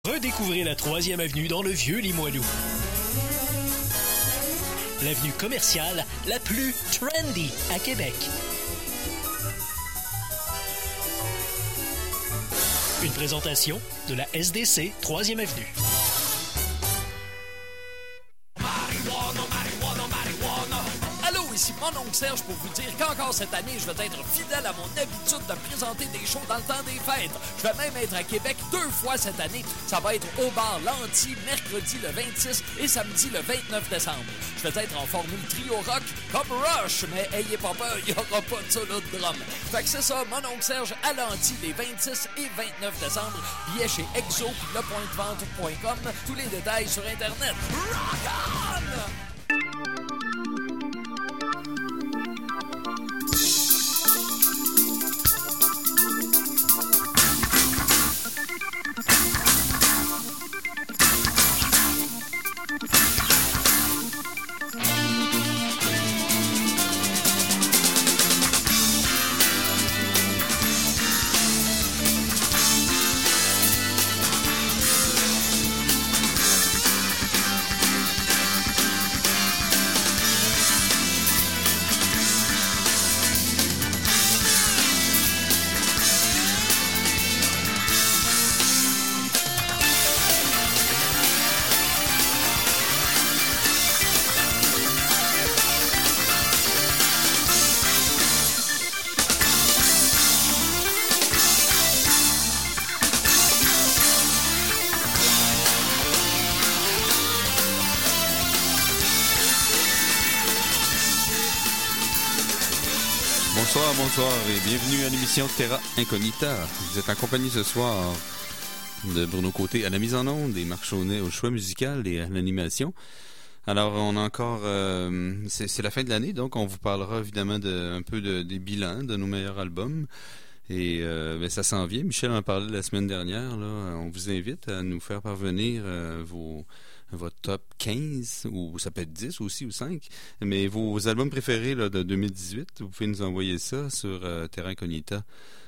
Redécouvrez la 3e avenue dans le Vieux-Limoilou. L'avenue commerciale la plus trendy à Québec. Une présentation de la SDC 3e avenue. Ici mon oncle Serge pour vous dire qu'encore cette année, je vais être fidèle à mon habitude de présenter des shows dans le temps des fêtes. Je vais même être à Québec 2 fois cette année. Ça va être au bar Lanty, mercredi le 26 et samedi le 29 décembre. Je vais être en formule trio rock comme Rush, mais ayez pas peur, il n'y aura pas de solo de drum. Fait que c'est ça, mon oncle Serge à Lanty les 26 et 29 décembre. Billets chez Exo puis lepointdevente.com. Tous les détails sur Internet. Rock on! Bonsoir et bienvenue à l'émission Terra Incognita. Vous êtes en compagnie ce soir de Bruno Côté à la mise en onde, et Marc Chaunet au choix musical et à l'animation. Alors, on a encore... c'est la fin de l'année, donc on vous parlera évidemment un peu des bilans de nos meilleurs albums. Et ça s'en vient. Michel en parlait la semaine dernière. Là. On vous invite à nous faire parvenir votre top 15, ou ça peut être 10 aussi, ou 5, mais vos albums préférés là, de 2018, vous pouvez nous envoyer ça sur Terra Incognita,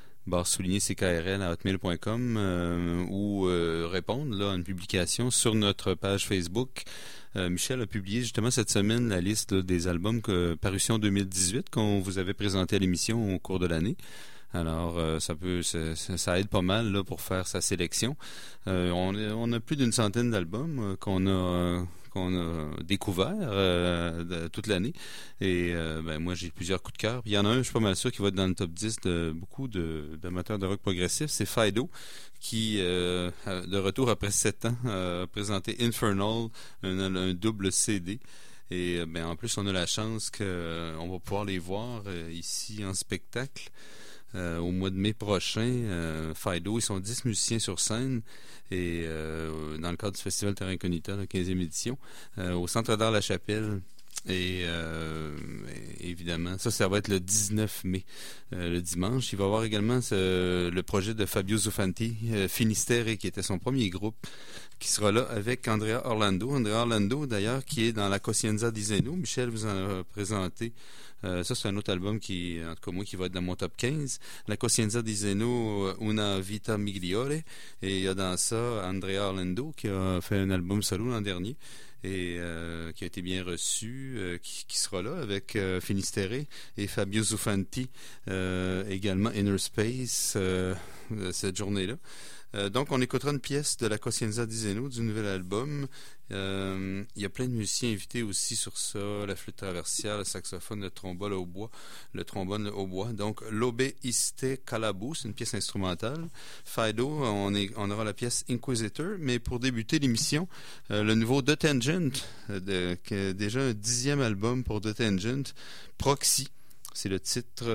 /CKRL@hotmail.com ou répondre là, à une publication sur notre page Facebook. Michel a publié justement cette semaine la liste là, des albums parution 2018 qu'on vous avait présenté à l'émission au cours de l'année. Alors, ça aide pas mal là, pour faire sa sélection. On a plus d'une centaine d'albums qu'on a découverts toute l'année. Et moi, j'ai plusieurs coups de cœur. Puis il y en a un, je suis pas mal sûr, qui va être dans le top 10 de beaucoup d'amateurs de rock progressif. C'est Fido, qui, de retour après 7 ans, a présenté Infernal, un double CD. Et en plus, on a la chance qu'on va pouvoir les voir ici en spectacle. Au mois de mai prochain, Fido, ils sont 10 musiciens sur scène et dans le cadre du Festival Terra Incognita, la 15e édition, au Centre d'art La Chapelle. Et évidemment, ça va être le 19 mai, le dimanche. Il va y avoir également le projet de Fabio Zuffanti, Finisterre, qui était son premier groupe, qui sera là avec Andrea Orlando, d'ailleurs, qui est dans la Coscienza di Zeno. Michel vous en a présenté. Ça, c'est un autre album qui, en tout cas moi, qui va être dans mon top 15. La Coscienza di Zeno, Una Vita Migliore. Et il y a dans ça Andrea Orlando, qui a fait un album solo l'an dernier et qui a été bien reçu, qui sera là avec Finisterre et Fabio Zuffanti, également Inner Space, cette journée-là. Donc, on écoutera une pièce de la Coscienza di Zeno, du nouvel album. Il y a plein de musiciens invités aussi sur ça, la flûte traversière, le saxophone, le trombone, le hautbois. Donc, L'Obe Iste Calabou, c'est une pièce instrumentale. Fido, on aura la pièce Inquisitor, mais pour débuter l'émission, le nouveau The Tangent, qui est déjà un 10e album pour The Tangent, Proxy. C'est le titre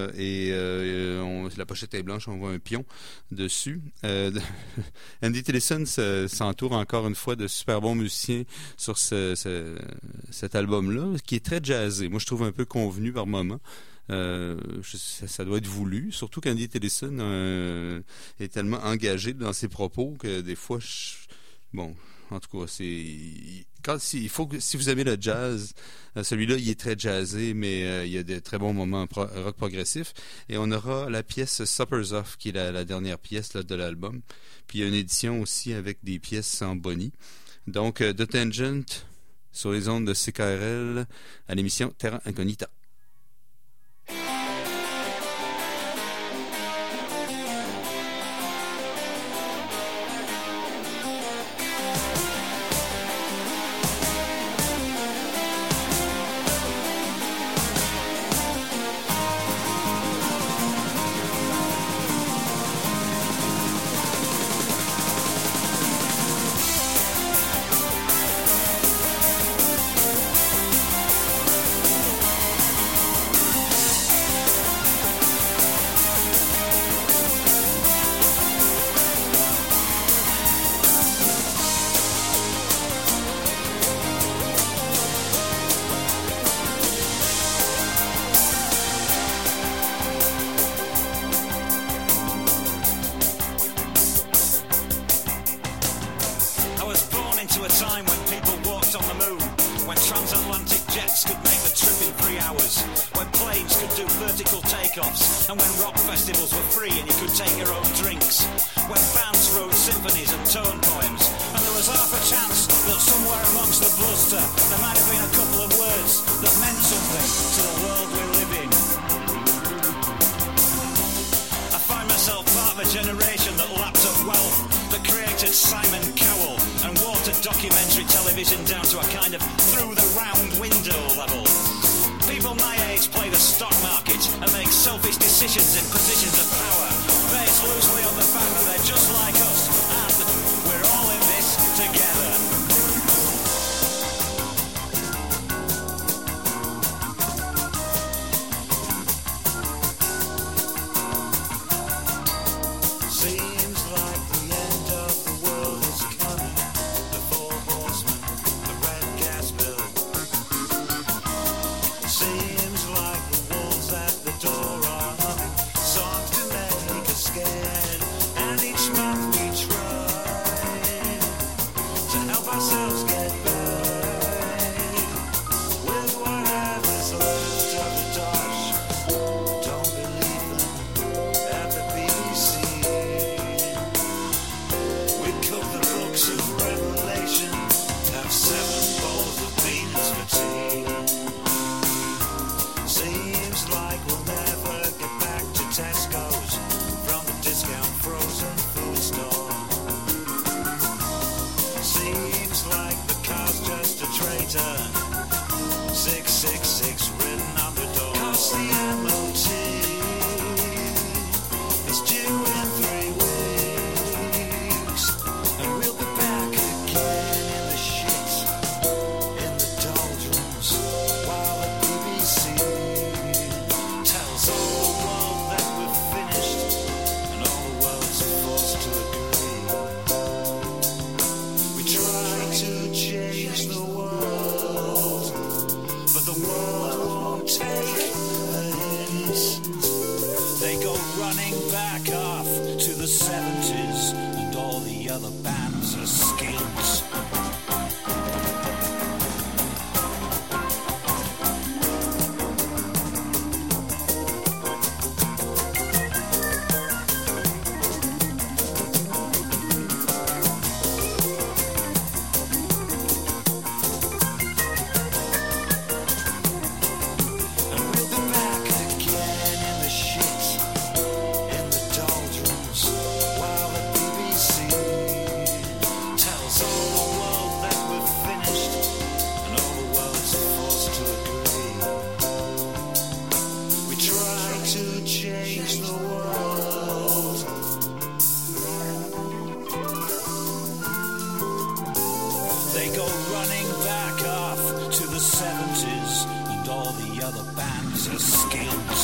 la pochette est blanche, on voit un pion dessus. Andy Tillison s'entoure encore une fois de super bons musiciens sur cet album-là, qui est très jazzé. Moi, je trouve un peu convenu par moments. Ça doit être voulu, surtout qu'Andy Tillison est tellement engagé dans ses propos que des fois, En tout cas, il faut que si vous aimez le jazz, celui-là, il est très jazzé, mais il y a de très bons moments rock progressif. Et on aura la pièce Supper's Off, qui est la dernière pièce là, de l'album. Puis il y a une édition aussi avec des pièces en bonnie. Donc, The Tangent sur les ondes de CKRL à l'émission Terra Incognita. And when rock festivals were free and you could take your own drinks. When bands wrote symphonies and tone poems. And there was half a chance that somewhere amongst the bluster there might have been a couple of words that meant something to the world we live in. I find myself part of a generation that lapped up wealth, that created Simon Cowell and watered documentary television down to a kind of through-the-round window level. People my age play the stock market and make selfish decisions in positions of power, based loosely on the fact that they're just like us and we're all in this together. Seems like the end of the world is coming. The four horsemen, the red gas bill. Seems like the wolves at the door are humming songs to make us scared. And each month we try to help ourselves get back with whatever's left of the dosh. Don't believe them at the BBC. We cook the books of Revelation, have 7 bowls of beans for tea. Seems like we'll never get back to Tesco's from the discount frozen food store. Seems like the car's just a traitor. 666 written on the door. 'Cause the MOT is due in 3 weeks, and we'll be back again in the shit, in the doldrums, while the BBC tells all the world that we're finished, and all the world's forced to agree. We try to change the world, but the world won't take a hint. They go running back off to the 70s, and all the other bands are skins. And we'll be back again in the shit, in the doldrums, while the BBC tells all the world that we're finished, and all the world's forced to agree. We try to change the world. They go running back off to the 70s, and all the other bands are skins.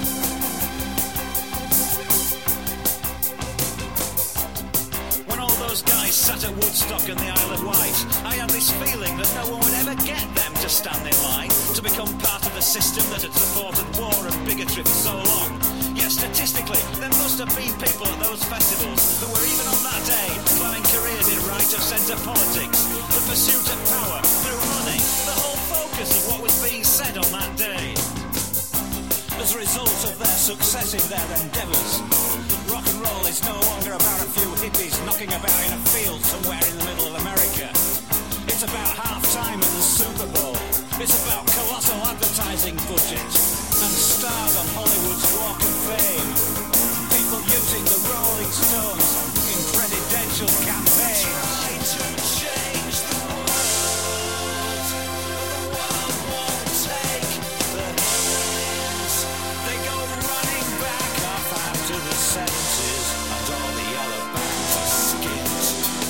When all those those guys sat at Woodstock and the Isle of Wight, I had this feeling that no one would ever get them to stand in line to become part of the system that had supported war and bigotry for so long. Yet statistically, there must have been people at those festivals that were even on that day planning careers in right-of-centre politics, the pursuit of power through money, the whole focus of what was being said on that day. As a result of their success in their endeavours, rock and roll is no longer about a few hippies knocking about in a field somewhere in the middle of America. It's about half-time at the Super Bowl. It's about colossal advertising budgets and stars on Hollywood's Walk of Fame. People using the Rolling Stones in presidential campaigns. Try to change the world, but the world won't take the hint. They go running back off after the 70s, and all the other bands are skint.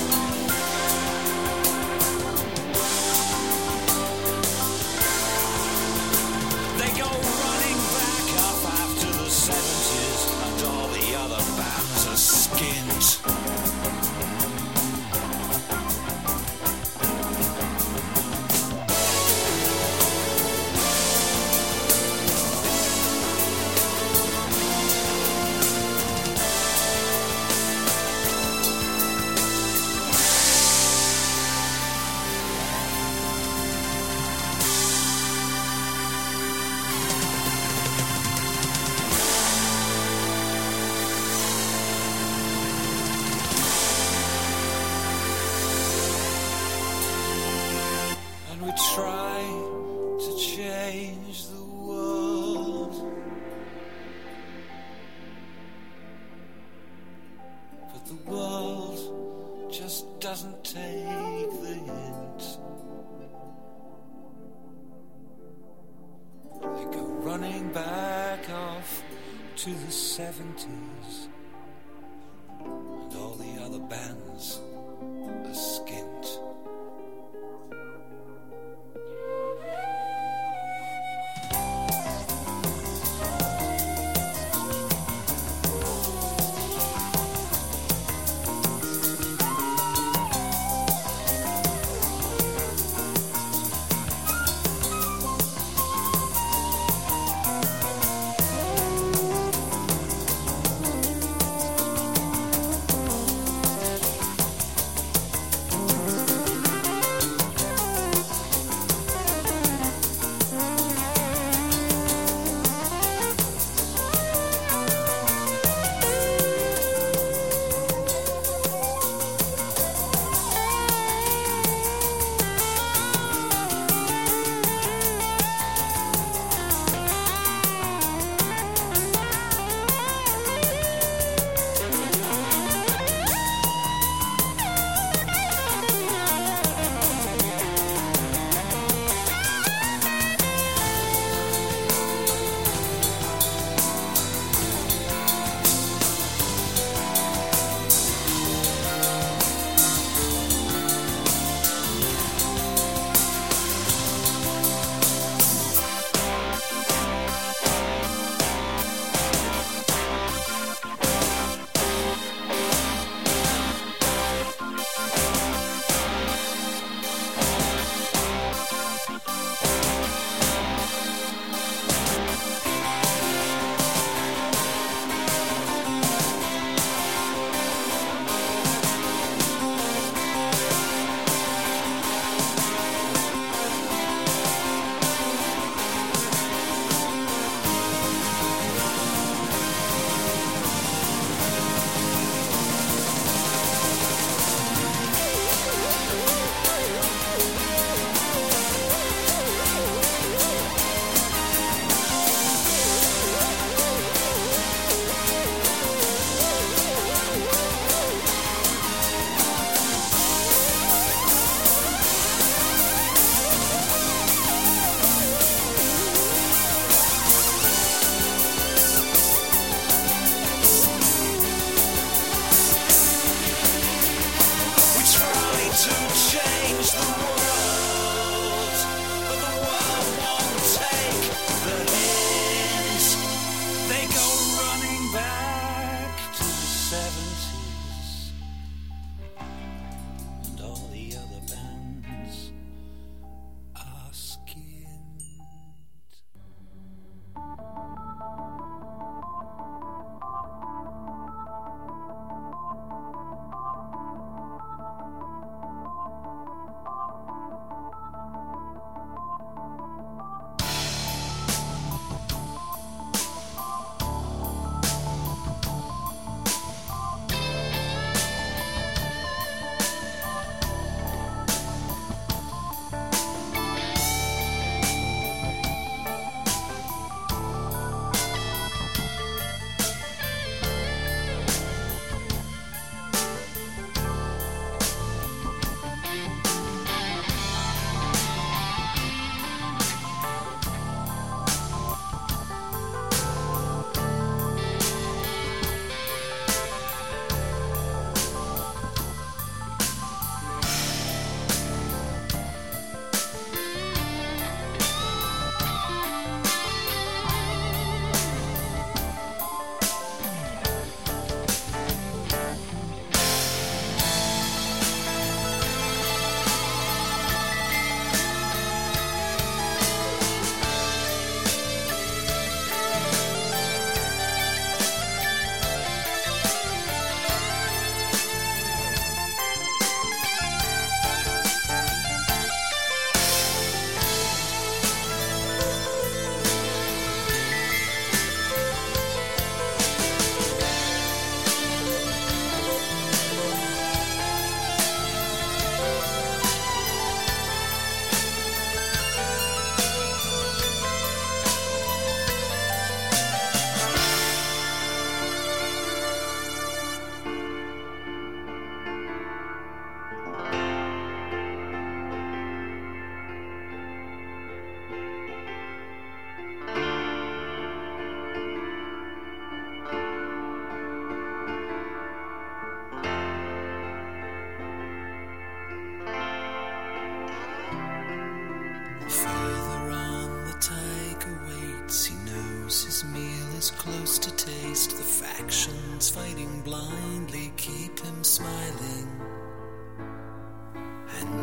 They go running back up after the 70s, and all the other bands are skint. And we try to change the world, but the world just doesn't take the hint. They go running back off to the 70s, and all the other bands are skint.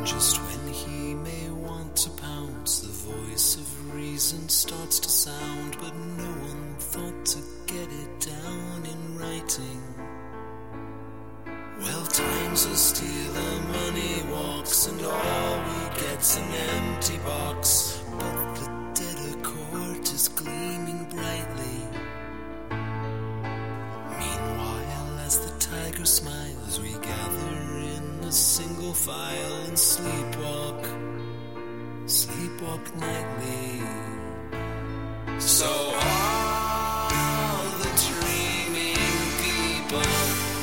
Just when he may want to pounce, the voice of reason starts to sound, but no one thought to get it down in writing. Well, time's a stealer, money walks, and all we get's an empty box. But the debtor court is gleaming brightly. Meanwhile, as the tiger smiles, we gather in a single file and sleepwalk nightly. So all the dreaming people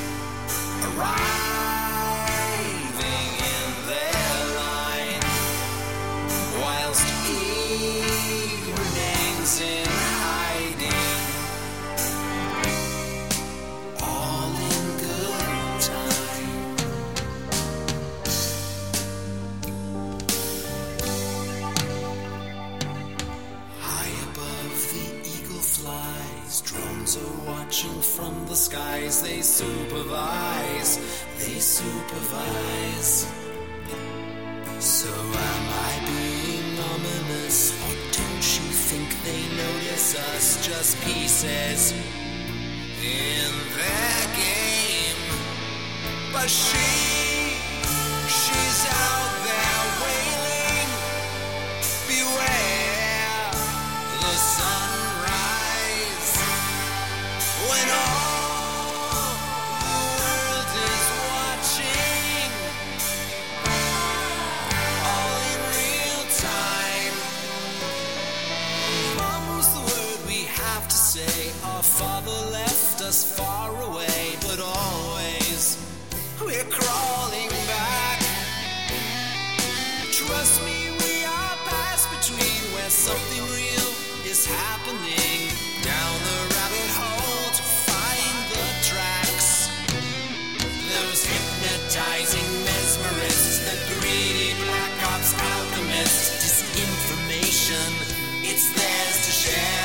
arriving in their line, whilst he remains in hiding, all in good time. High above the eagle flies, drones are watching from the skies. They supervise. So am I being ominous, or don't you think they notice us? Just pieces in their game. But she's out there wailing. Beware the sunrise, when all the world is watching, all in real time. Mom was the word we have to say. Our father left us far away, but always we're crawling back. Trust me, we are past between where something real is happening. Down the rabbit hole to find the tracks. Those hypnotizing mesmerists, the greedy black ops alchemists. Disinformation, it's theirs to share.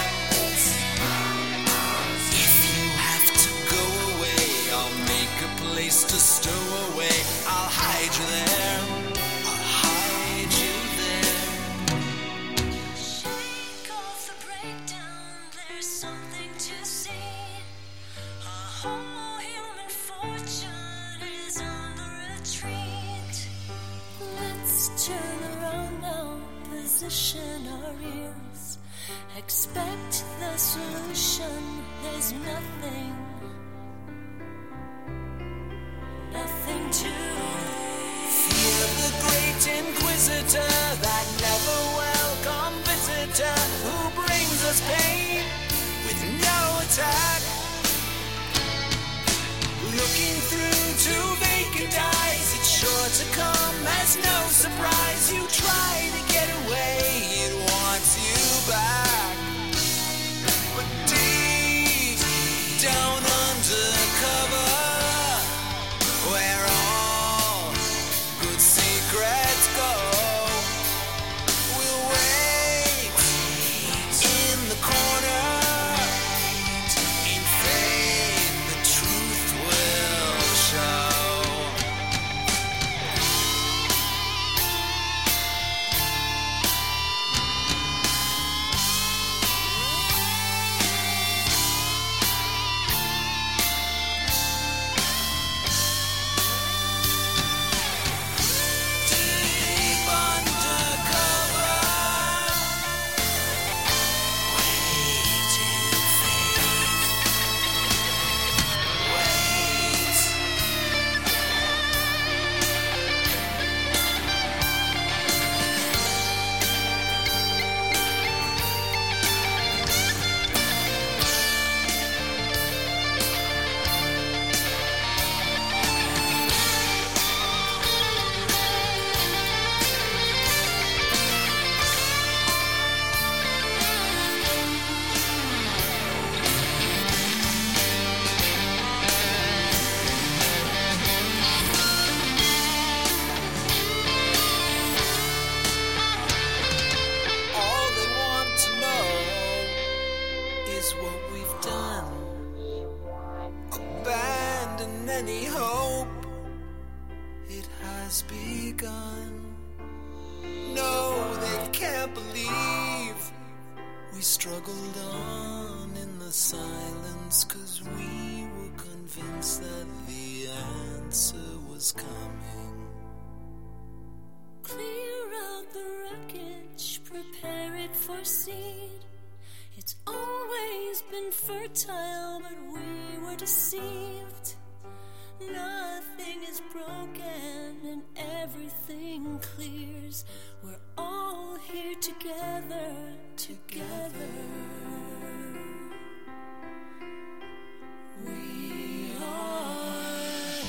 If you have to go away, I'll make a place to stow away. I'll hide you there. Shake off the breakdown, there's something to see. Our whole human fortune is on the retreat. Let's turn around now, position our ears. Expect the solution, there's nothing to Fear the great inquisitor, that never welcome visitor who brings us pain with no attack. Looking through two vacant eyes, it's sure to come as no surprise. You try to get away, it wants you back. But deep down undercover, where all good secrets go, we'll wait in the corner. In faith, the truth will show. Deep undercover, wait in faith, wait. All they want to know is what we've done. Abandon any hope, it has begun. No, they can't believe we struggled on in the silence, 'cause we were convinced that the answer was coming. Clear out the wreckage, prepare it for seed. It's always been fertile, but we were deceived. Nothing is broken and everything clears. We're all here together, together. We are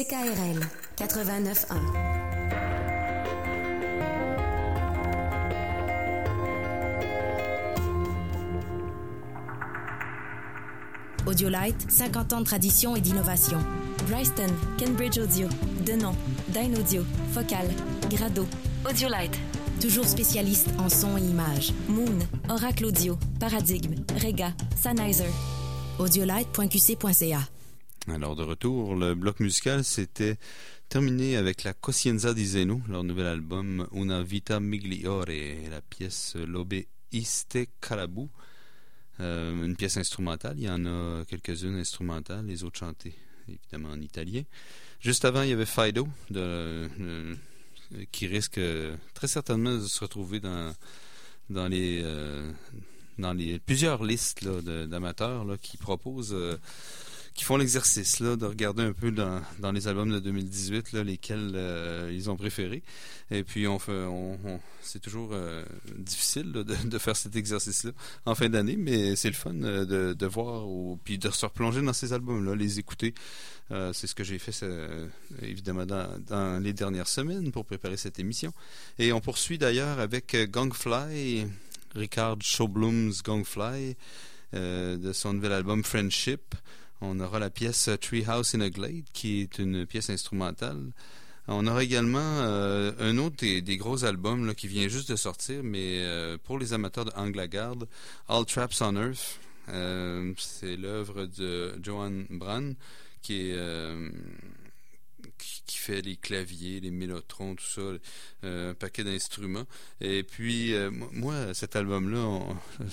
CKRL 89.1. Audiolite, 50 ans de tradition et d'innovation. Bryston, Cambridge Audio, Denon, Dyn Audio, Focal, Grado. Audiolite. Toujours spécialiste en son et images. Moon, Oracle Audio, Paradigme, Rega, Sennheiser. Audiolite.qc.ca. Alors, de retour, le bloc musical s'était terminé avec la Coscienza di Zeno, leur nouvel album Una Vita Migliore, et la pièce Lobe Iste Carabu. Une pièce instrumentale, il y en a quelques-unes instrumentales, les autres chantées évidemment en italien. Juste avant, il y avait Fido qui risque très certainement de se retrouver dans les plusieurs listes là, d'amateurs là, qui proposent qui font l'exercice là, de regarder un peu dans les albums de 2018 là, lesquels ils ont préférés. Et puis c'est toujours difficile là, de faire cet exercice-là en fin d'année, mais c'est le fun de voir puis de se replonger dans ces albums-là, les écouter. C'est ce que j'ai fait évidemment dans les dernières semaines pour préparer cette émission. Et on poursuit d'ailleurs avec Gangfly, Richard Sjöblom's Gangfly, de son nouvel album Friendship. On aura la pièce Treehouse in a Glade, qui est une pièce instrumentale. On aura également un autre des gros albums là, qui vient juste de sortir, mais pour les amateurs de Angla-Garde, All Traps on Earth. C'est l'œuvre de Johan Brand, qui fait les claviers, les mélotrons, tout ça, un paquet d'instruments. Et puis, moi, cet album-là,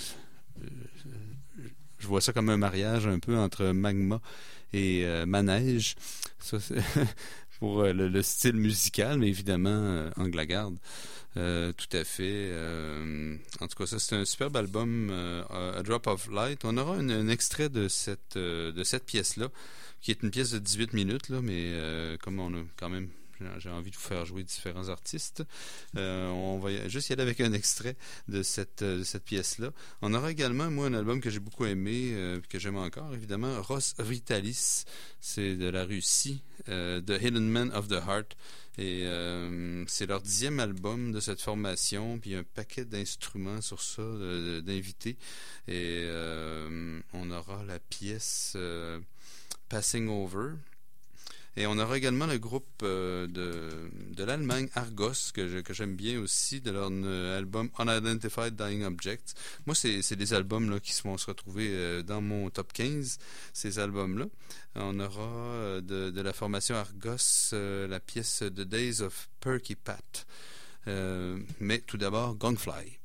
je vois ça comme un mariage un peu entre Magma et Manège. Ça, c'est pour le style musical, mais évidemment, Angla-Garde. Tout à fait. En tout cas, ça, c'est un superbe album, A Drop of Light. On aura un extrait de cette pièce-là, qui est une pièce de 18 minutes, là, mais comme on a quand même... J'ai envie de vous faire jouer différents artistes. On va juste y aller avec un extrait de cette pièce-là. On aura également, moi, un album que j'ai beaucoup aimé, que j'aime encore, évidemment, Ros Vitalis. C'est de la Russie, The Hidden Man of the Heart. Et c'est leur 10e album de cette formation, puis il y a un paquet d'instruments sur ça, d'invités. Et on aura la pièce Passing Over. Et on aura également le groupe de l'Allemagne, Argos, que j'aime bien aussi, de leur album Unidentified Dying Objects. Moi, c'est des albums là, qui vont se retrouver dans mon top 15, ces albums-là. On aura de la formation Argos la pièce The Days of Perky Pat. Mais tout d'abord, Gangfly.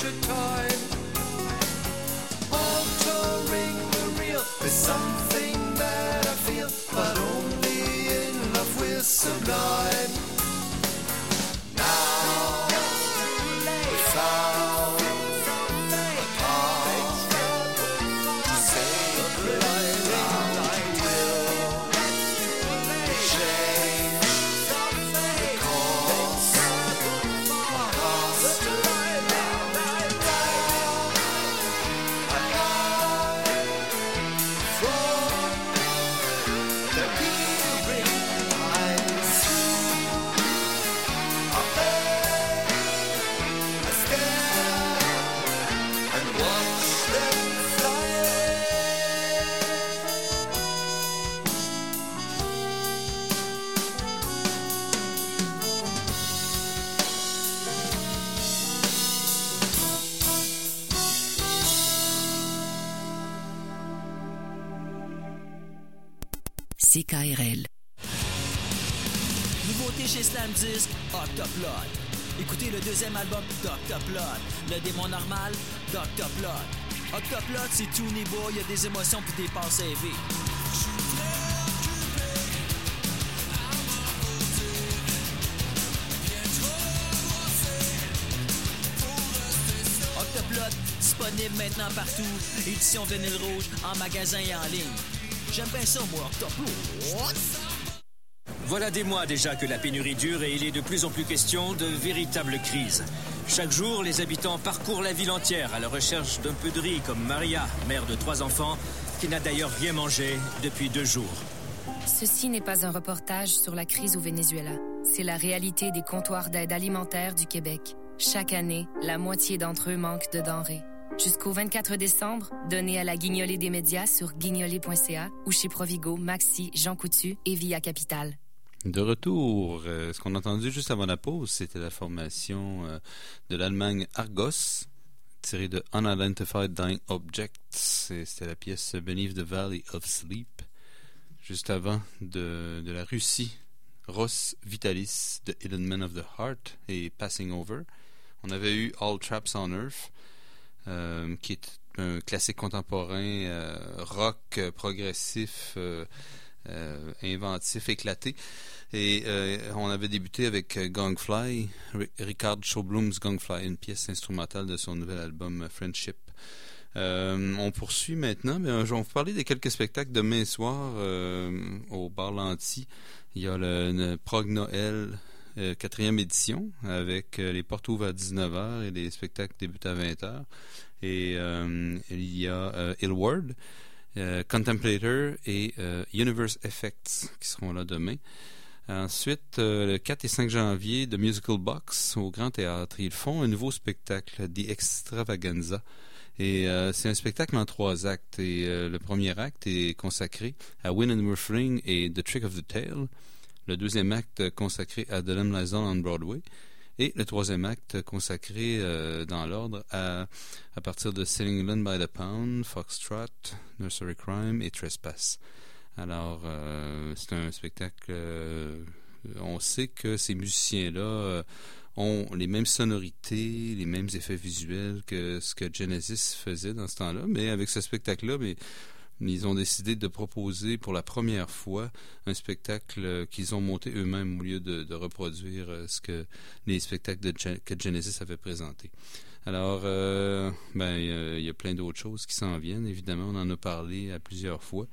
adventure time. Altering the real is something that I feel, but only in love with sublime. Now we found a path to say goodbye. CKRL. Nouveauté chez Slam Disc, Octoplot. Écoutez le deuxième album d'Octoplot. Le démon normal, d'Octoplot. Octoplot, c'est tout niveau, il y a des émotions puis des passes élevées. Octoplot, disponible maintenant partout. Édition vinyle rouge, en magasin et en ligne. J'aime bien ça, moi, Octoplot. Voilà des mois déjà que la pénurie dure et il est de plus en plus question de véritable crise. Chaque jour, les habitants parcourent la ville entière à la recherche d'un peu de riz, comme Maria, mère de 3 enfants, qui n'a d'ailleurs rien mangé depuis 2 jours. Ceci n'est pas un reportage sur la crise au Venezuela. C'est la réalité des comptoirs d'aide alimentaire du Québec. Chaque année, la moitié d'entre eux manquent de denrées. Jusqu'au 24 décembre, donnez à la Guignolée des médias sur guignolée.ca ou chez Provigo, Maxi, Jean Coutu et Via Capital. De retour, ce qu'on a entendu juste avant la pause, c'était la formation de l'Allemagne Argos, tirée de Unidentified Dying Objects. C'était la pièce Beneath the Valley of Sleep. Juste avant, de la Russie, Ross Vitalis de Hidden Men of the Heart et Passing Over. On avait eu All Traps on Earth, qui est un classique contemporain, rock progressif, inventif, éclaté. Et on avait débuté avec Gangfly, Richard Schaubloom's Gangfly, une pièce instrumentale de son nouvel album Friendship. On poursuit maintenant, mais je vais vous parler des quelques spectacles demain soir au Bar Lanty. Il y a le Prog Noël 4e édition avec les portes ouvrent à 19h et les spectacles débutent à 20h. Et il y a Illward, Contemplator et Universe Effects qui seront là demain. Ensuite, le 4 et 5 janvier, The Musical Box au Grand Théâtre. Ils font un nouveau spectacle, The Extravaganza. Et c'est un spectacle en 3 actes. Et le premier acte est consacré à Wind and Whirling et The Trick of the Tail. Le deuxième acte consacré à The Lamb Lies On Broadway. Et le troisième acte consacré dans l'ordre à partir de Selling England by the Pound, Foxtrot, Nursery Crime et Trespass. Alors, c'est un spectacle... on sait que ces musiciens-là ont les mêmes sonorités, les mêmes effets visuels que ce que Genesis faisait dans ce temps-là, mais avec ce spectacle-là, ils ont décidé de proposer pour la première fois un spectacle qu'ils ont monté eux-mêmes au lieu de reproduire ce que les spectacles que Genesis avait présentés. Alors, il y a plein d'autres choses qui s'en viennent. Évidemment, on en a parlé à plusieurs fois.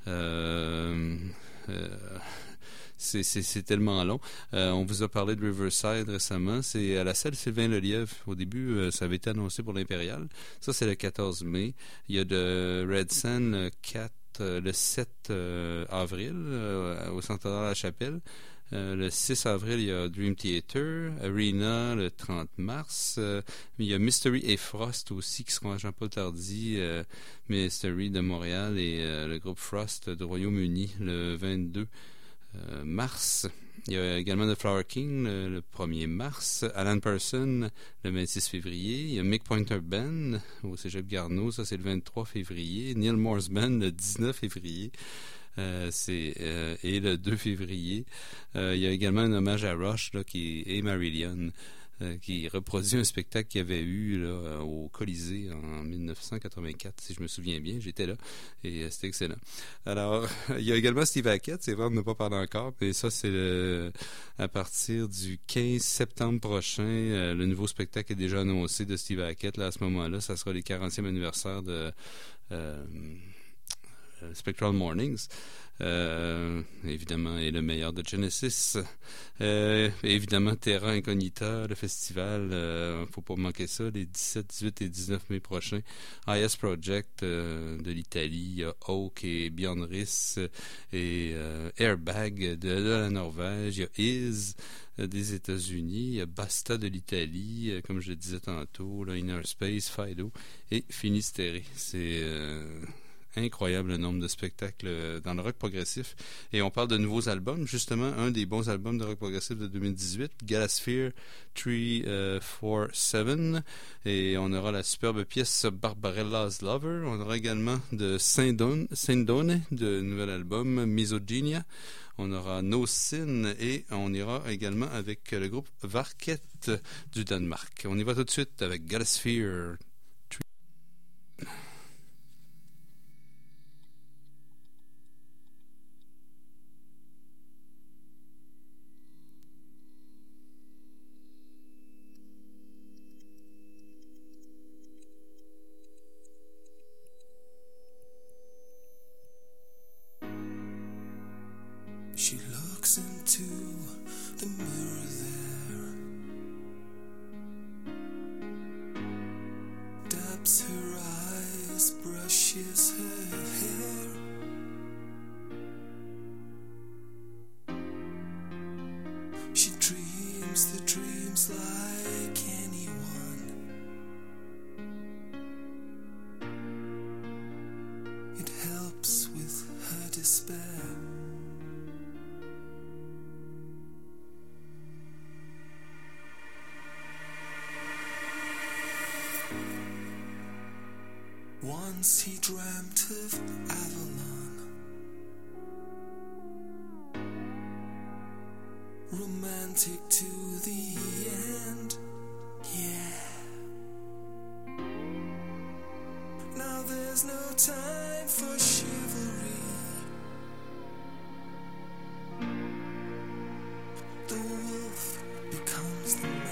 C'est tellement long. On vous a parlé de Riverside récemment. C'est à la salle Sylvain Lelièvre. Au début, ça avait été annoncé pour l'Impérial. Ça, c'est le 14 mai. Il y a de Red Sun le 7 avril au Centre de la Chapelle. Le 6 avril, il y a Dream Theater, Arena le 30 mars. Il y a Mystery et Frost aussi qui seront à Jean-Paul Tardy, Mystery de Montréal et le groupe Frost de Royaume-Uni le 22 mars. Il y a également The Flower King le 1er mars, Alan Person le 26 février, il y a Mick Pointer Band au Cégep Garneau, ça c'est le 23 février, Neil Morse Band le 19 février. Et le 2 février, il y a également un hommage à Rush et Marillion qui reproduit un spectacle qu'il y avait eu là, au Colisée en 1984, si je me souviens bien. J'étais là et c'était excellent. Alors, il y a également Steve Hackett, c'est vrai, on n'a pas parlé encore, mais ça, c'est à partir du 15 septembre prochain. Le nouveau spectacle est déjà annoncé de Steve Hackett. Là, à ce moment-là, ça sera les 40e anniversaire de Spectral Mornings. Évidemment, et le meilleur de Genesis. Évidemment, Terra Incognita, le festival, faut pas manquer ça, les 17, 18 et 19 mai prochains. IS Project de l'Italie, il y a Oak et Bjorn Riss et Airbag de la Norvège, il y a Is des États-Unis, il y a Basta de l'Italie, comme je le disais tantôt, là, Inner Space, Fido et Finistère. C'est incroyable le nombre de spectacles dans le rock progressif. Et on parle de nouveaux albums. Justement, un des bons albums de rock progressif de 2018, Galasphere 347. Et on aura la superbe pièce Barbarella's Lover. On aura également de Sindone, de nouvel album Misogynia. On aura No Sin et on ira également avec le groupe Varket du Danemark. On y va tout de suite avec Galasphere. She looks into the mirror there, dabs her eyes, brushes her hair. She dreams the dreams like anyone. It helps with her despair. Once he dreamt of Avalon, romantic to the end, yeah. Now there's no time for chivalry. The wolf becomes the man.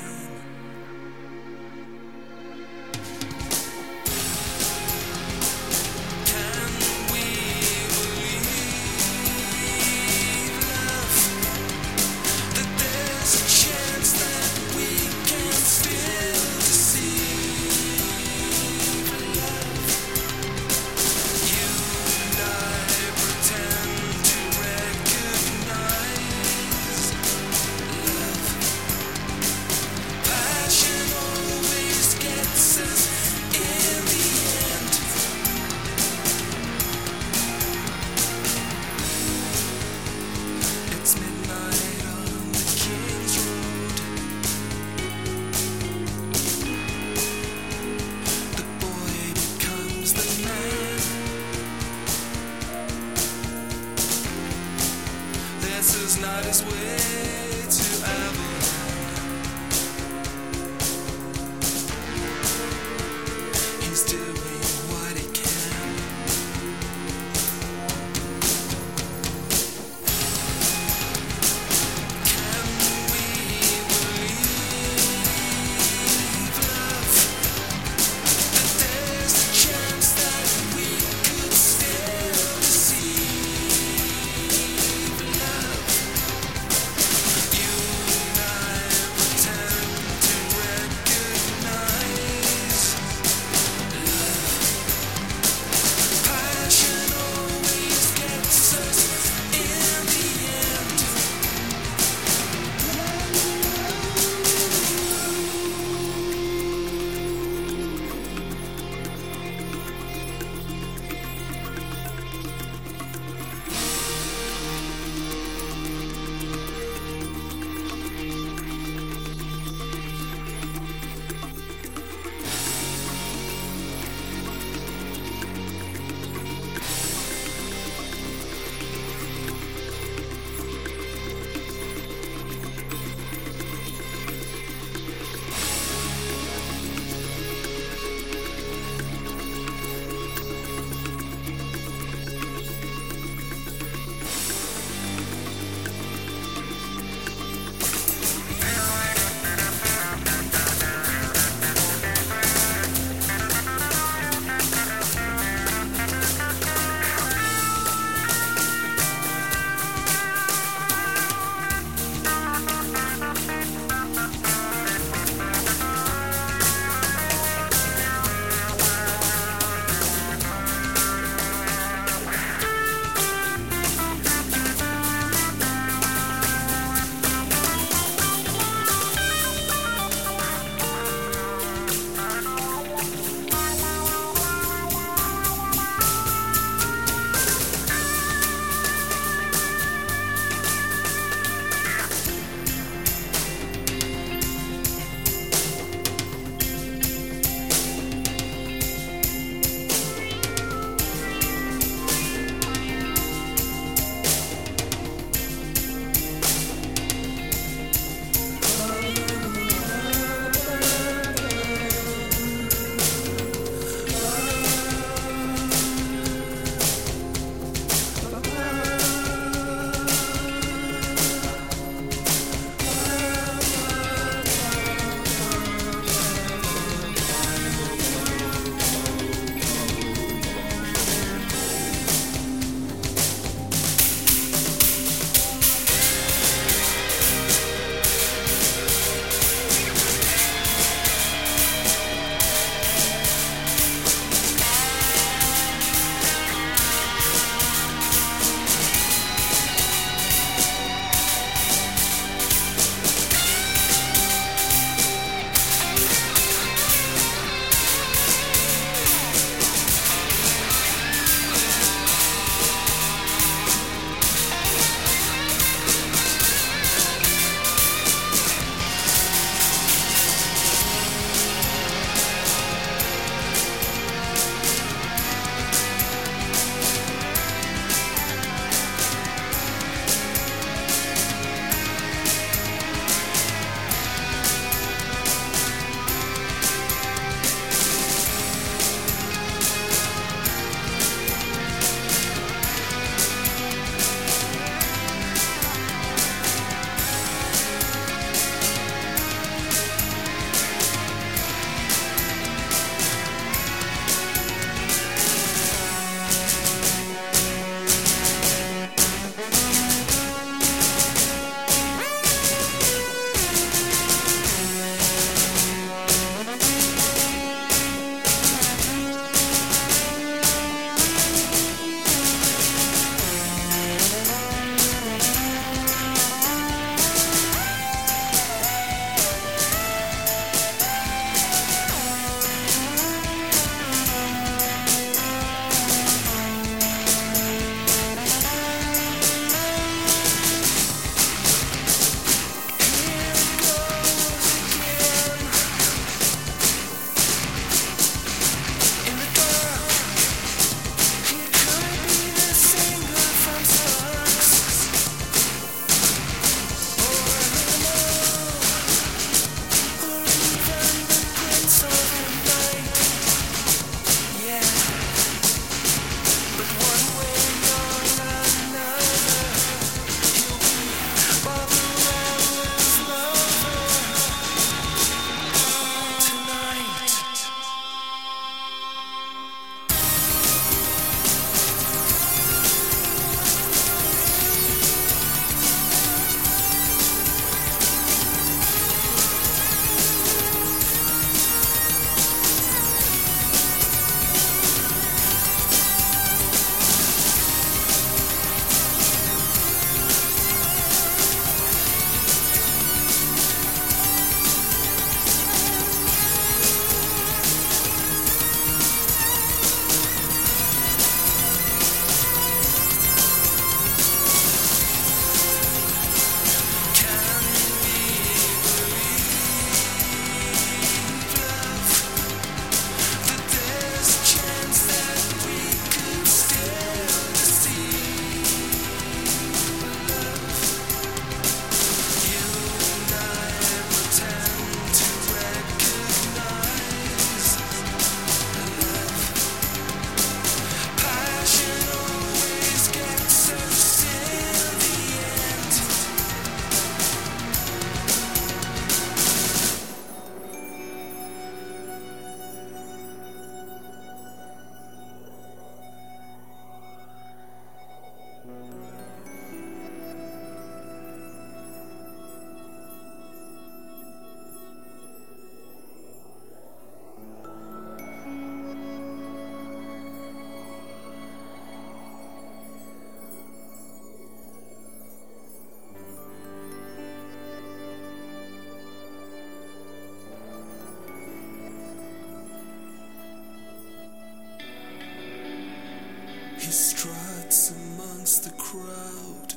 crowd.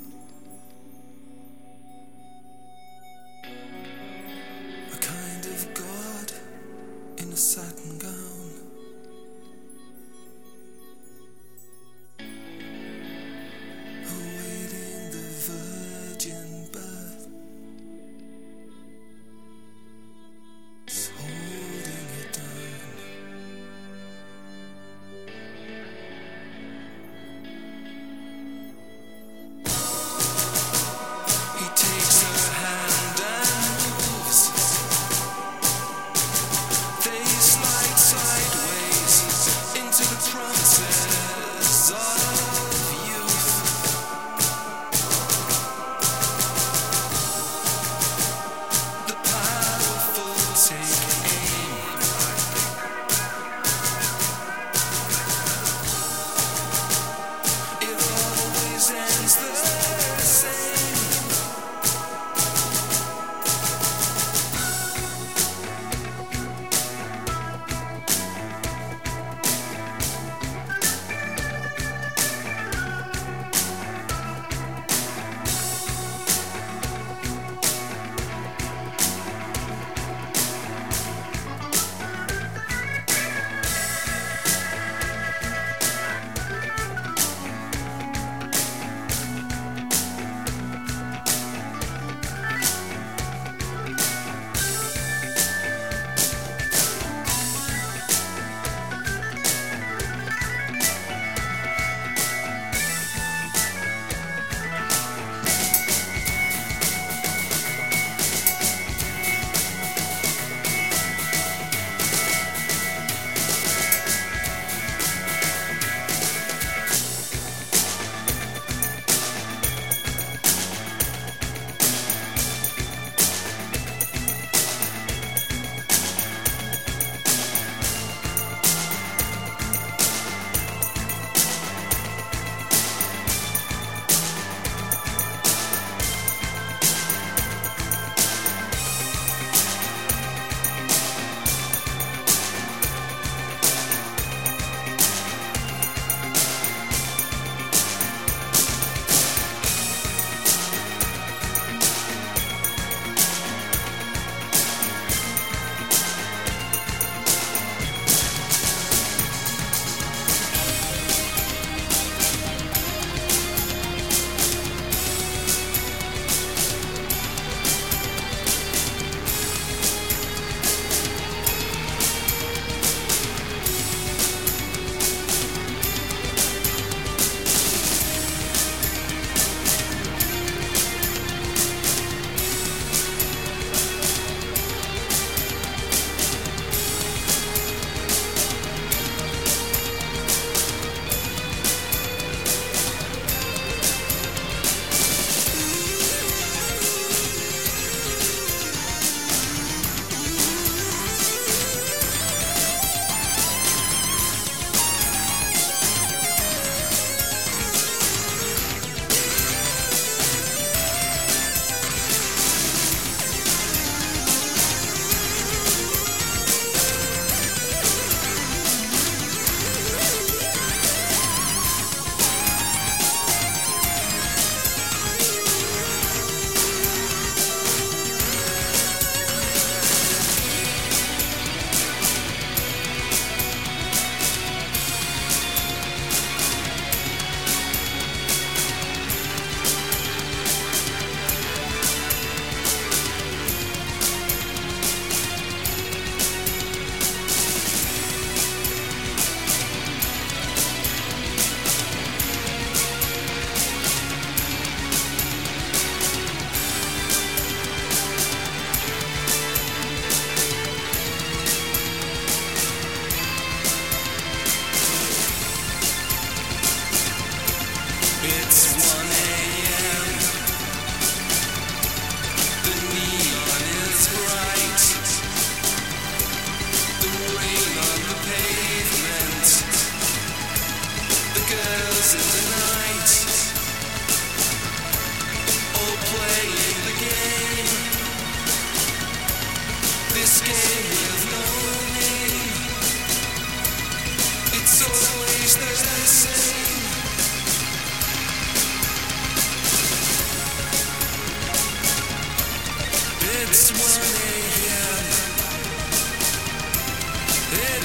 A kind of god in a satin gown. Awaiting the virgin birth. Holding it down. He takes her hand and moves. They slide sideways into the promises of youth. The powerful take aim. It always ends the same.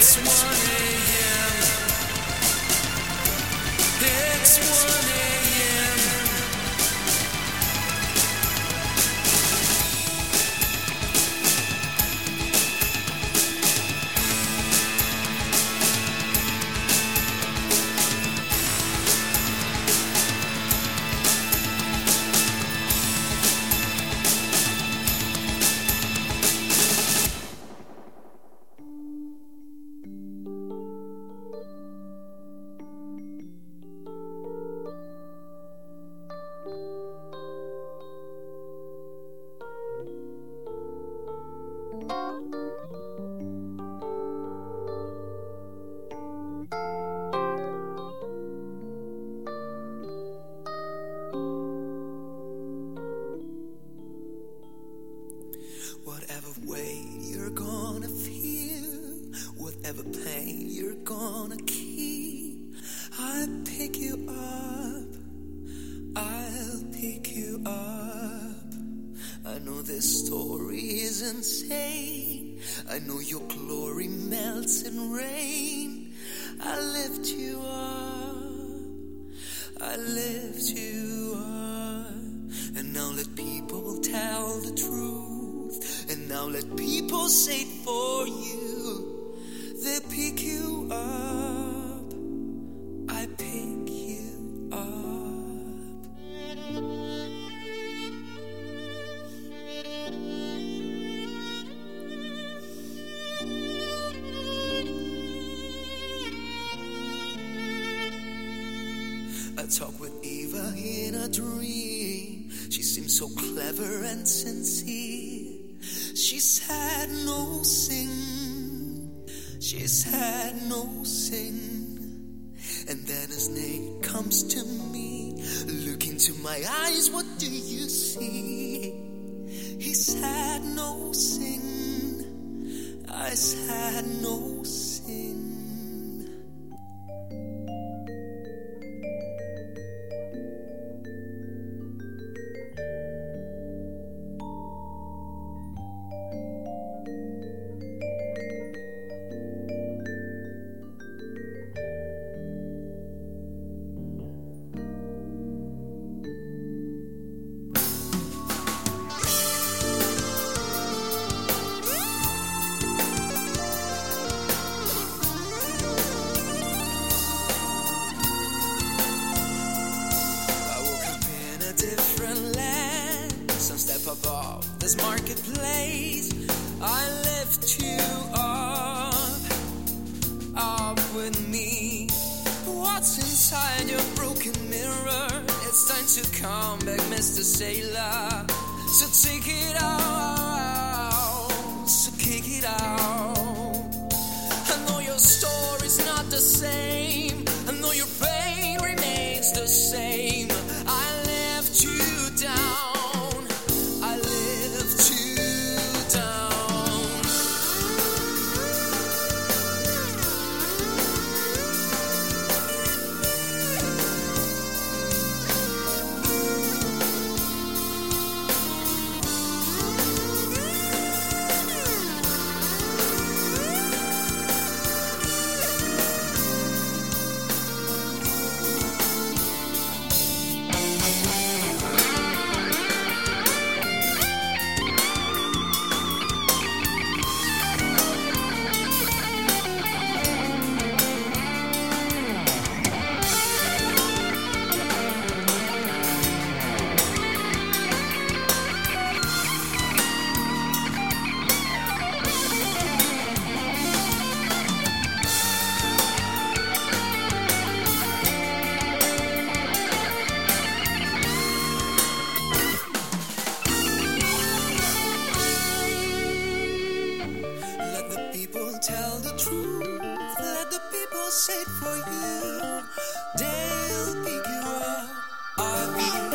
It's 1 a.m. It's 1 a.m. Whatever way you're gonna feel, whatever pain you're gonna keep, I'll pick you up, I'll pick you up. I know this story is insane, I know your glory melts in rain. I lift you up, I lift you up. And now let people tell the truth, and now let people say it for you. They pick you up, I pick you up. I talk with Eva in a dream. She seems so clever and sincere. She's had no sin, she's had no sin. And then his name comes to me. Look into my eyes, what do you see? He's had no sin, I've had no sin. Above this marketplace, I lift you up with me. What's inside your broken mirror? It's time to come back, Mr. Sailor. So take it out, so kick it out. I know your story's not the same, I know your pain remains the same. I lift you down, tell the truth, let the people say it for you. They'll pick you up, I'll pick you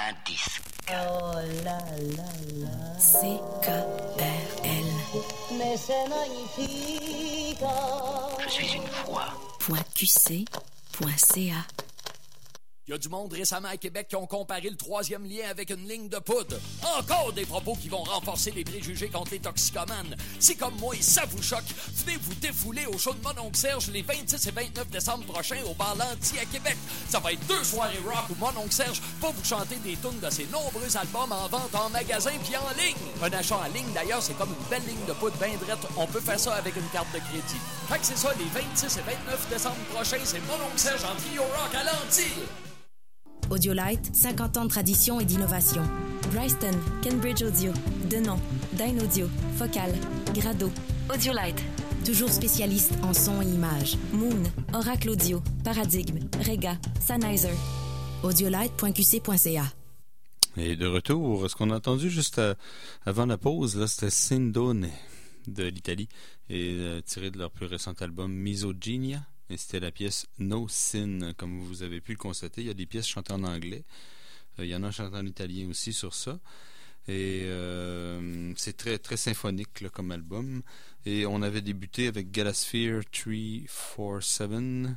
un disque. Oh là là là. CKRL. Mais c'est magnifique. Je suis une voix. .qc.ca. Il y a du monde récemment à Québec qui ont comparé le 3e lien avec une ligne de poudre. Encore des propos qui vont renforcer les préjugés contre les toxicomanes. Si comme moi, ça vous choque, venez vous défouler au show de Mon Oncle Serge les 26 et 29 décembre prochains au bar Lanty à Québec. Ça va être 2 soirées rock où Mon Oncle Serge va vous chanter des tunes de ses nombreux albums en vente en magasin puis en ligne. Un achat en ligne, d'ailleurs, c'est comme une belle ligne de poudre bien drette. On peut faire ça avec une carte de crédit. Fait que c'est ça, les 26 et 29 décembre prochains, c'est Mon Oncle Serge en trio rock à Lanty. Audiolite, 50 ans de tradition et d'innovation. Bryston, Cambridge Audio, Denon, Dyn Audio, Focal, Grado, Audiolite. Toujours spécialiste en son et image. Moon, Oracle Audio, Paradigme, Rega, Sennheiser. Audiolite.qc.ca. Et de retour, ce qu'on a entendu juste avant la pause, là, c'était Sindone de l'Italie, et tiré de leur plus récent album Misogynia. Et c'était la pièce No Sin, comme vous avez pu le constater. Il y a des pièces chantées en anglais. Il y en a chantées en italien aussi sur ça. Et c'est très, très symphonique là, comme album. Et on avait débuté avec Galasphere 347.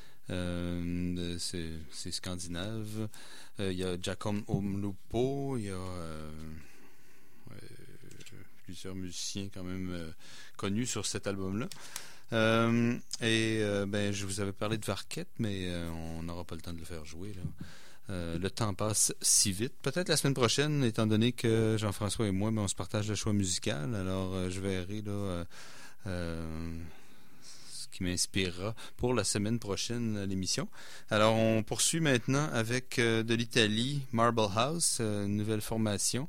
C'est scandinave. Il y a Giacomo Omlupo. Il y a plusieurs musiciens quand même connus sur cet album-là. Je vous avais parlé de Varquette, mais on n'aura pas le temps de le faire jouer là. Le temps passe si vite. Peut-être la semaine prochaine, étant donné que Jean-François et moi, on se partage le choix musical. Alors, je verrai là ce qui m'inspirera pour la semaine prochaine l'émission. Alors, on poursuit maintenant avec de l'Italie, Marble House, une nouvelle formation.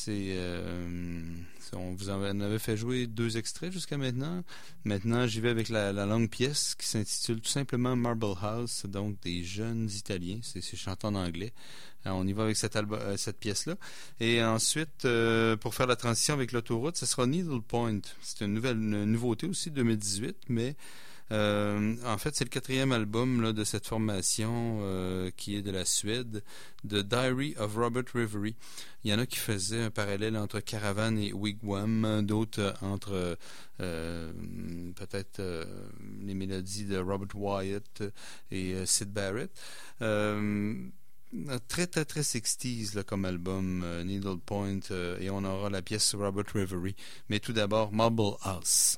On vous en avait fait jouer 2 extraits jusqu'à maintenant. Maintenant, j'y vais avec la longue pièce qui s'intitule tout simplement Marble House, donc des jeunes Italiens. C'est chanté en anglais. Alors, on y va avec cette pièce-là. Et ensuite, pour faire la transition avec l'autoroute, ce sera Needle Point. C'est une nouveauté aussi de 2018, mais en fait, c'est le 4e album là, de cette formation qui est de la Suède, The Diary of Robert Reverie. Il y en a qui faisaient un parallèle entre Caravan et Wigwam, d'autres entre peut-être les mélodies de Robert Wyatt et Syd Barrett. Très très très 60s là, comme album, Needle Point, et on aura la pièce Robert Reverie. Mais tout d'abord, Marble House.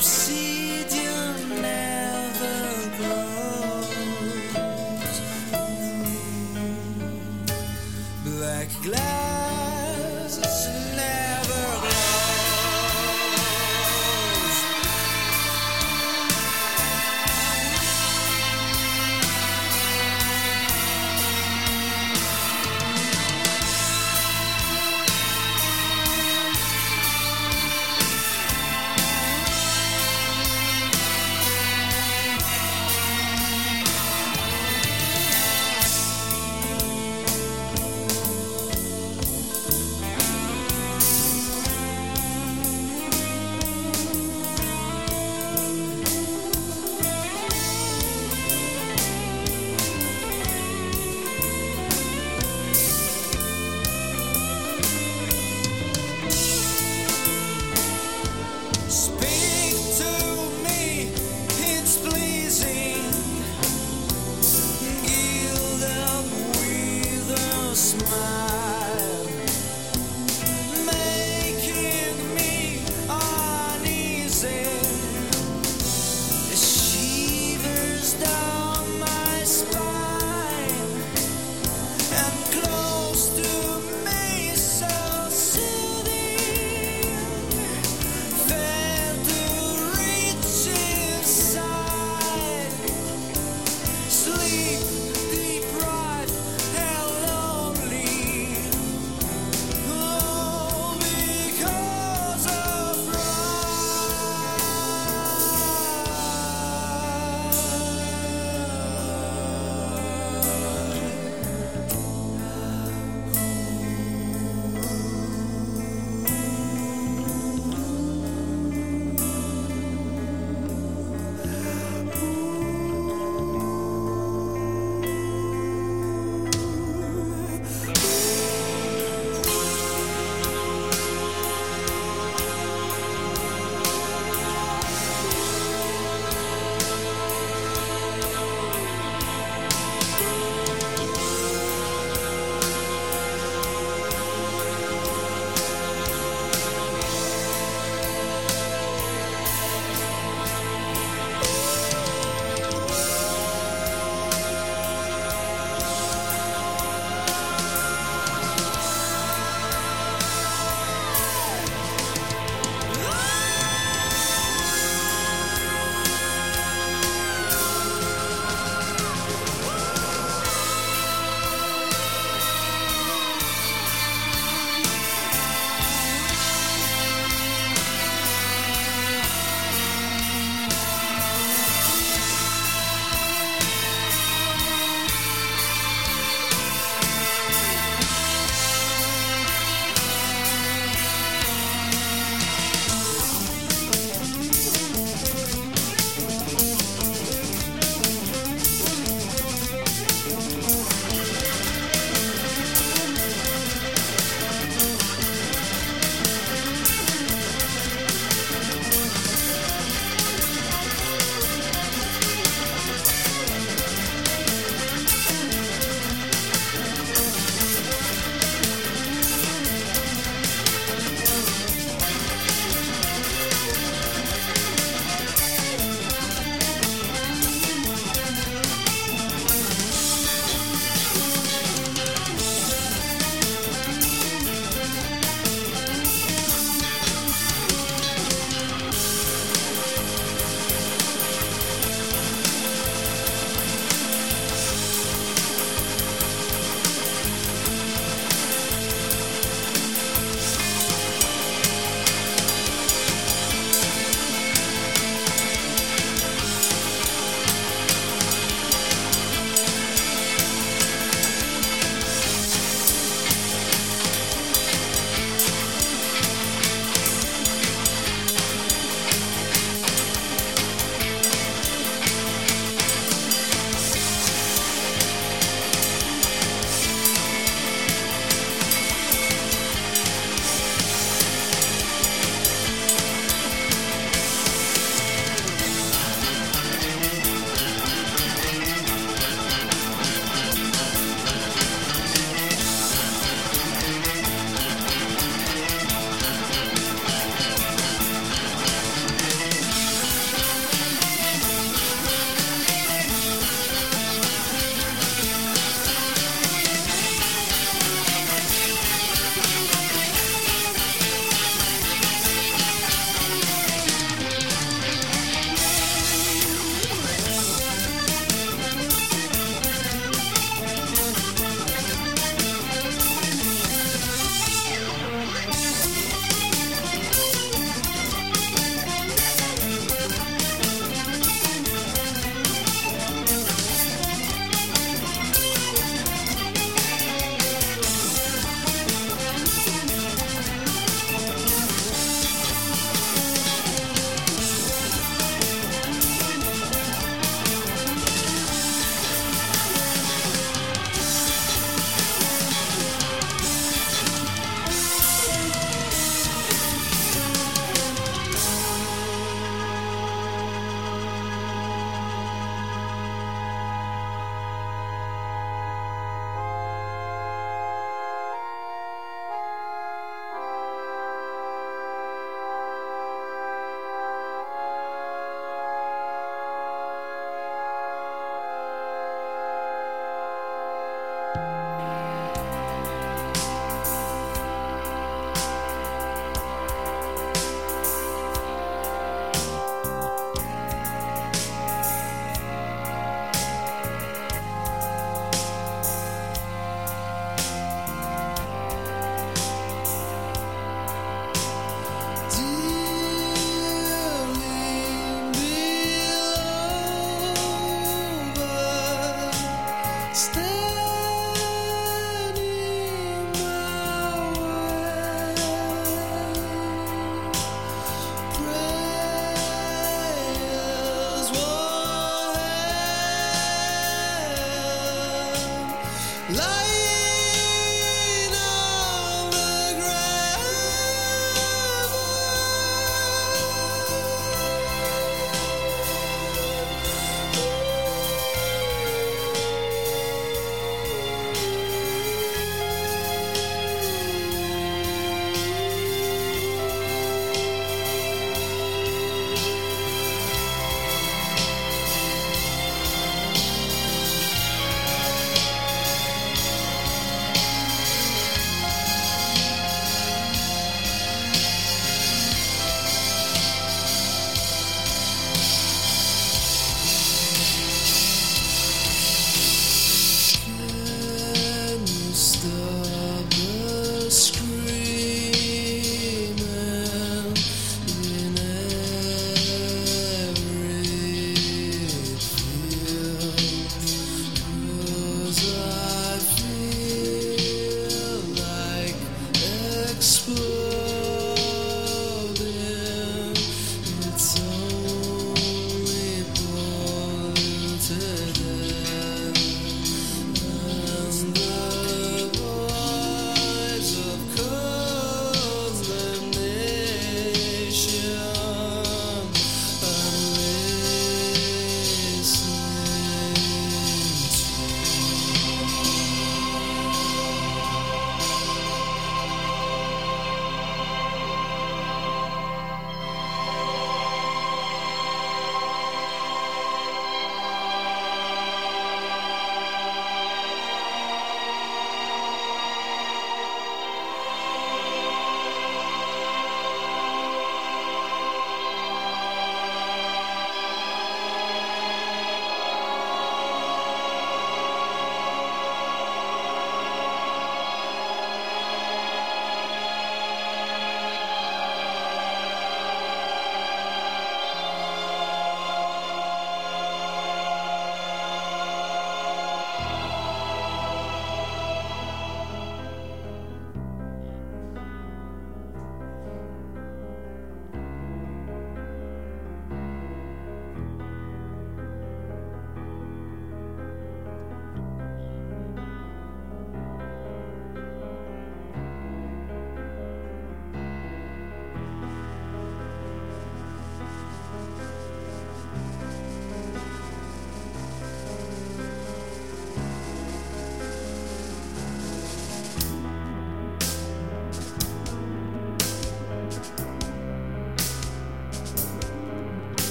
obsidian never glows. Black glass never glows.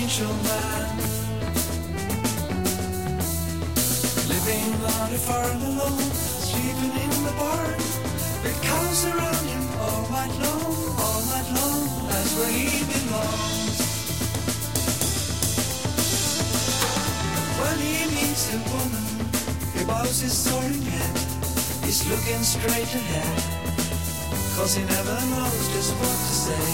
strange old man, living on a farm alone, sleeping in the barn, with cows around him all night long, that's where he belongs. When he meets a woman, he bows his soaring head, he's looking straight ahead, 'cause he never knows just what to say.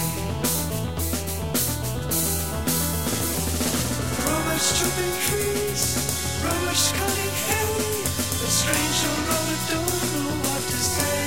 Robert's chopping trees, Robert's cutting hay, the strange old Robert don't know what to say.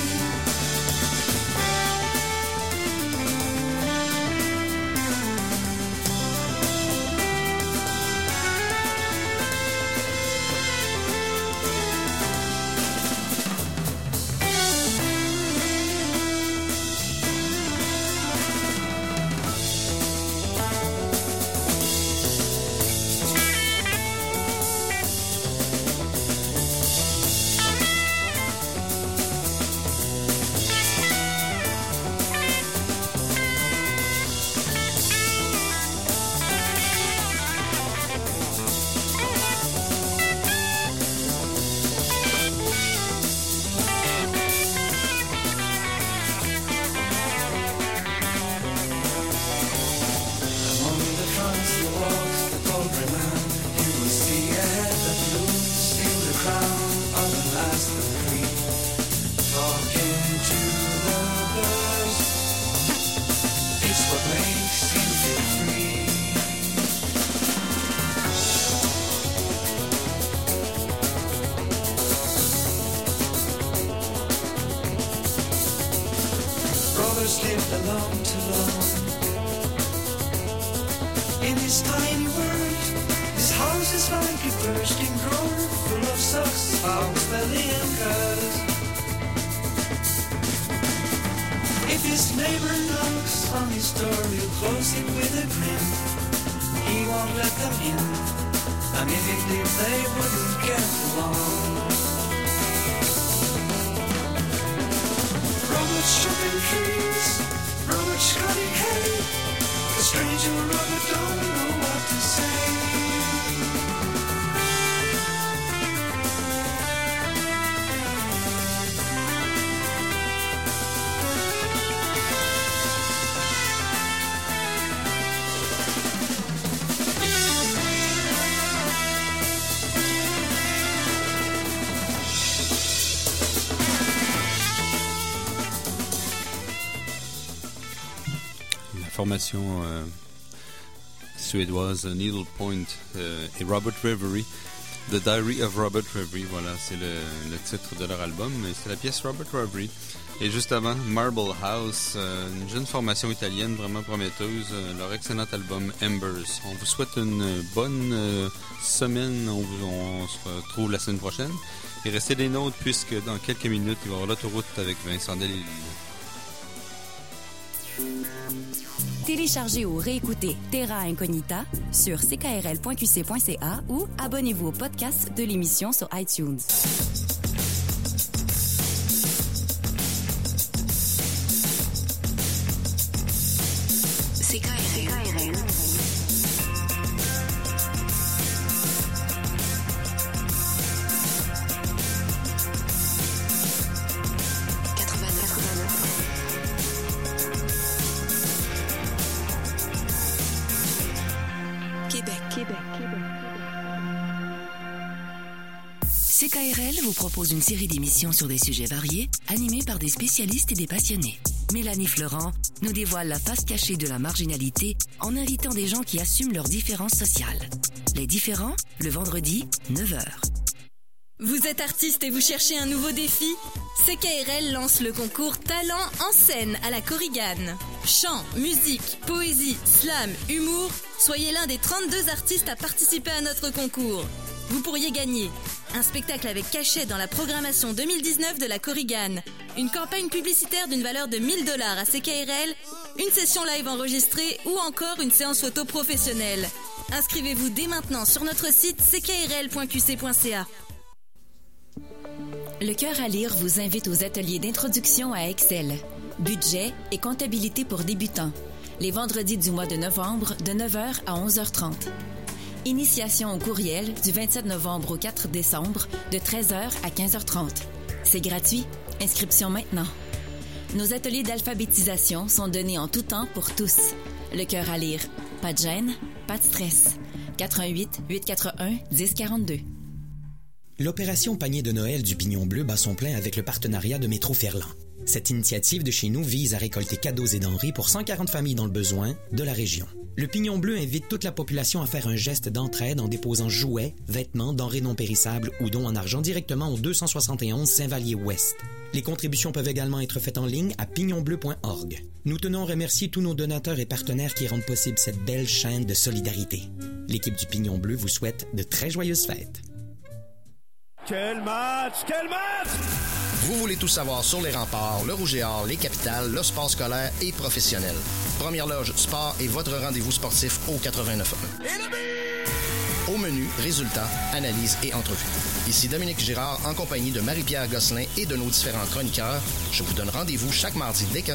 Robert's lived alone too long. In his tiny world, his house is like a bursting drawer, full of socks, fowls, belly and curls. If his neighbor knocks on his door, he'll close it with a grin. He won't let them in, and if he did, they wouldn't get along. Robert's chopping trees, Robert's cutting hay, the stranger Robert don't know what to say. Formation suédoise Needlepoint et Robert Reverie, The Diary of Robert Reverie, voilà, c'est le titre de leur album, et c'est la pièce Robert Reverie. Et juste avant, Marble House, une jeune formation italienne vraiment prometteuse, leur excellent album Embers. On vous souhaite une bonne semaine, on se retrouve la semaine prochaine, et restez des nôtres puisque dans quelques minutes, il va y avoir l'autoroute avec Vincent Delisle. Téléchargez ou réécoutez Terra Incognita sur ckrl.qc.ca ou abonnez-vous au podcast de l'émission sur iTunes. CKRL. CKRL vous propose une série d'émissions sur des sujets variés, animées par des spécialistes et des passionnés. Mélanie Florent nous dévoile la face cachée de la marginalité en invitant des gens qui assument leurs différences sociales. Les Différents, le vendredi, 9h. Vous êtes artiste et vous cherchez un nouveau défi ? CKRL lance le concours Talent en scène à la Korigane. Chant, musique, poésie, slam, humour, soyez l'un des 32 artistes à participer à notre concours. Vous pourriez gagner un spectacle avec cachet dans la programmation 2019 de la Korigane, une campagne publicitaire d'une valeur de 1 000 $ à CKRL, une session live enregistrée ou encore une séance photo professionnelle. Inscrivez-vous dès maintenant sur notre site ckrl.qc.ca. Le Cœur à lire vous invite aux ateliers d'introduction à Excel, budget et comptabilité pour débutants. les vendredis du mois de novembre de 9h à 11h30. Initiation au courriel du 27 novembre au 4 décembre de 13h à 15h30. C'est gratuit. Inscription maintenant. Nos ateliers d'alphabétisation sont donnés en tout temps pour tous. Le cœur à lire. Pas de gêne, pas de stress. 88 841 1042. L'opération Panier de Noël du Pignon Bleu bat son plein avec le partenariat de Métro Ferland. Cette initiative de chez nous vise à récolter cadeaux et denrées pour 140 familles dans le besoin de la région. Le Pignon Bleu invite toute la population à faire un geste d'entraide en déposant jouets, vêtements, denrées non périssables ou dons en argent directement au 271 Saint-Vallier-Ouest. Les contributions peuvent également être faites en ligne à pignonbleu.org. Nous tenons à remercier tous nos donateurs et partenaires qui rendent possible cette belle chaîne de solidarité. L'équipe du Pignon Bleu vous souhaite de très joyeuses fêtes. Quel match! Quel match! Vous voulez tout savoir sur les remparts, le Rouge et Or, les capitales, le sport scolaire et professionnel. Première Loge Sport est votre rendez-vous sportif au 89.1. Au menu, résultats, analyses et entrevues. Ici Dominique Girard en compagnie de Marie-Pierre Gosselin et de nos différents chroniqueurs. Je vous donne rendez-vous chaque mardi dès 15h